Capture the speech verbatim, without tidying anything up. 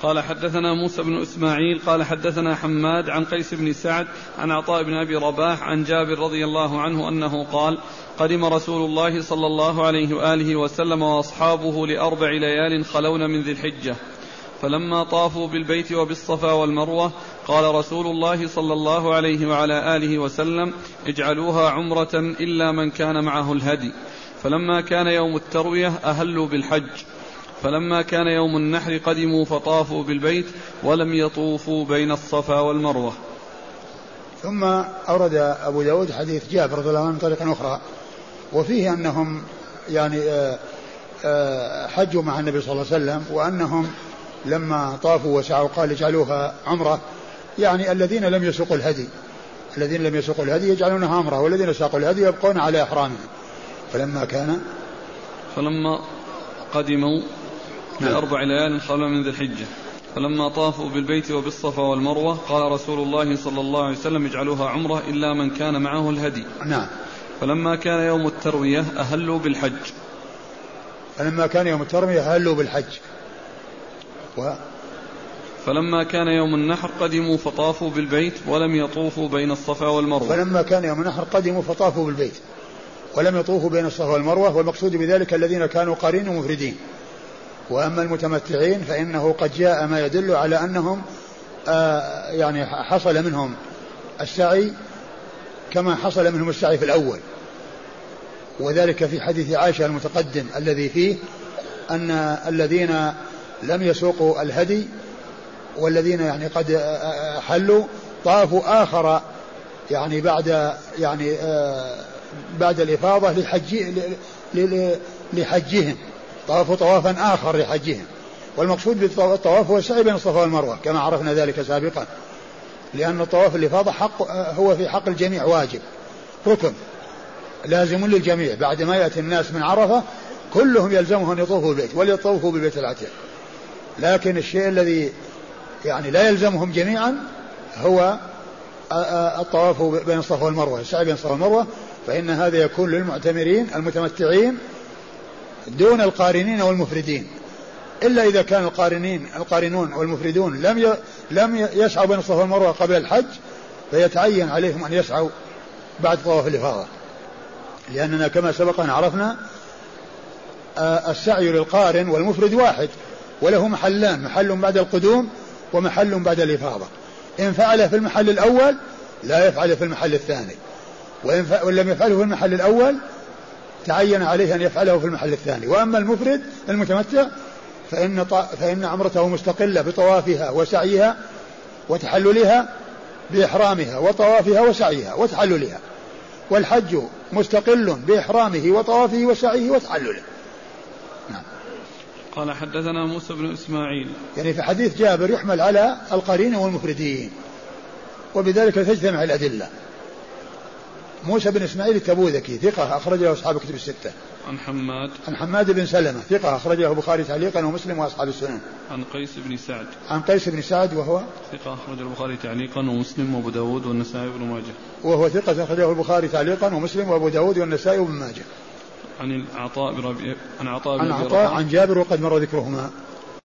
قال حدثنا موسى بن إسماعيل قال حدثنا حماد عن قيس بن سعد عن عطاء بن أبي رباح عن جابر رضي الله عنه أنه قال قدم رسول الله صلى الله عليه وآله وسلم وأصحابه لأربع ليال خلون من ذي الحجة، فلما طافوا بالبيت وبالصفا والمروة قال رسول الله صلى الله عليه وعلى آله وسلم اجعلوها عمرة إلا من كان معه الهدي. فلما كان يوم التروية أهلوا بالحج، فلما كان يوم النحر قدموا فطافوا بالبيت ولم يطوفوا بين الصفا والمروة. ثم أورد أبو داود حديث جابر رضي الله عنه من طريق أخرى، وفيه أنهم يعني حجوا مع النبي صلى الله عليه وسلم، وأنهم لما طافوا وسعوا قال اجعلوها عمرة، يعني الذين لم يسوقوا الهدي الذين لم يسوقوا الهدي يجعلونها عمرة، والذين ساقوا الهدي يبقون على إحرامهم. فلما كان فلما قدموا لأربع ليال خلوا من ذي الحجة، فلما طافوا بالبيت وبالصفا والمروة قال رسول الله صلى الله عليه وسلم اجعلوها عمرة إلا من كان معه الهدي. نعم. فلما كان يوم التروية أهلوا بالحج فلما كان يوم التروية أهلوا بالحج و... فلما كان يوم النحر قدموا فطافوا بالبيت ولم يطوفوا بين الصفا والمروة. فلما كان يوم النحر قدموا فطافوا بالبيت ولم يطوفوا بين الصفا والمروة، والمقصود بذلك الذين كانوا قارين ومفردين. وأما المتمتعين فإنه قد جاء ما يدل على أنهم آه يعني حصل منهم السعي كما حصل منهم السعي في الأول، وذلك في حديث عائشة المتقدم الذي فيه أن الذين لم يسوقوا الهدي والذين يعني قد حلوا طافوا آخر يعني بعد يعني آه بعد الإفاضة لحج لحجهم، طافوا طوافا آخر لحجهم. والمقصود بالطواف هو السعي بين الصفا والمروة كما عرفنا ذلك سابقا، لأن الطواف الإفاضة حق هو في حق الجميع واجب ركن لازم للجميع، بعد ما يأتي الناس من عرفة كلهم يلزمهم أن يطوفوا بالبيت وليطوفوا بالبيت العتيق. لكن الشيء الذي يعني لا يلزمهم جميعا هو الطواف بين الصفا والمروة، السعي بين الصفا والمروة، فإن هذا يكون للمعتمرين المتمتعين دون القارنين والمفردين، إلا إذا كان القارنين القارنون والمفردون لم ي... لم يسعوا بين الصفا والمروة قبل الحج، فيتعين عليهم أن يسعوا بعد طواف الإفاضة، لأننا كما سبق أن عرفنا السعي للقارن والمفرد واحد وله محلان، محل بعد القدوم ومحل بعد الإفاضة. إن فعل في المحل الأول لا يفعل في المحل الثاني، وإن ف... لم يفعله في المحل الأول تعين عليه أن يفعله في المحل الثاني. وأما المفرد المتمتع فإن, ط... فإن عمرته مستقلة بطوافها وسعيها وتحللها بإحرامها وطوافها وسعيها وتحللها، والحج مستقل بإحرامه وطوافه وسعيه وتحلله. نعم. قال حدثنا موسى بن إسماعيل، يعني في حديث جابر يحمل على القارين والمفردين، وبذلك تجتمع الأدلة. موسى بن إسماعيل التبوذكي ثقة أخرج له أصحاب كتب الستة. عن حماد عن حماد بن سلمة ثقة أخرج له البخاري تعليقا ومسلم وأصحاب السنن. عن قيس بن سعد عن قيس بن سعد وهو ثقة أخرج البخاري تعليقا ومسلم وأبو داود والنسائي وابن ماجه. وهو ثقة أخرجه البخاري تعليقا ومسلم وأبو داود والنسائي وابن ماجه. عن عطاء بربي... عن عطاء عن عطاء عن جابر وقد مر ذكرهما.